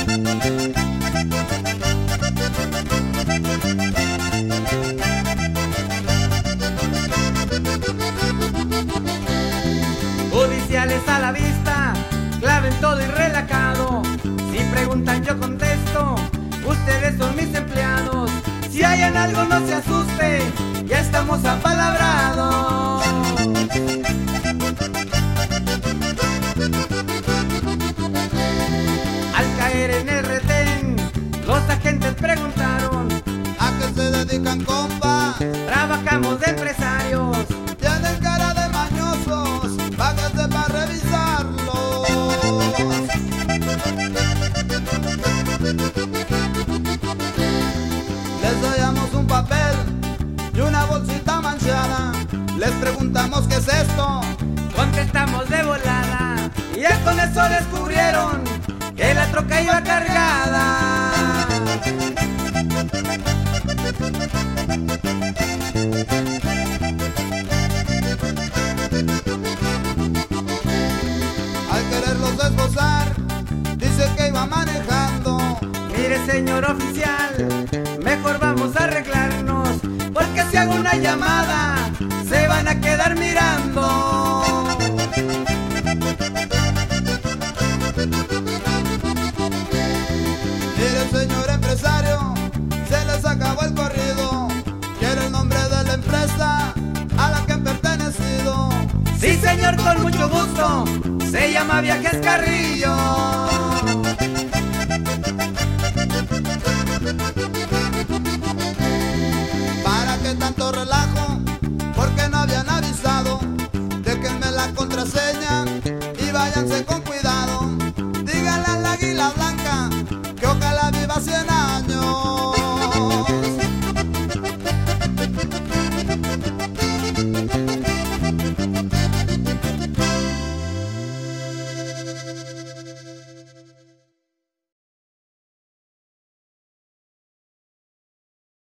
Judiciales a la vista, claven todo y relajado. Si preguntan yo contesto, ustedes son mis empleados. Si hay en algo no se asuste, ya estamos apalabrados. Al caer en el retén, los agentes preguntaron: ¿a qué se dedican, compa? Trabajamos de empresarios. Tienen cara de mañosos, págase para revisarlos. Les damos un papel y una bolsita manchada. Les preguntamos qué es esto, Contestamos de volada y ya con eso descubrieron que la troca iba cargada. al quererlos esbozar, dice que iba manejando. Mire, señor oficial, mejor vamos a arreglarnos, porque si hago una llamada se van a quedar mirando. Mire, señor empresario, se les acabó el corrido. Quiere el nombre de la empresa a la que han pertenecido. Sí, señor, con mucho gusto, se llama Viajes Carrillo.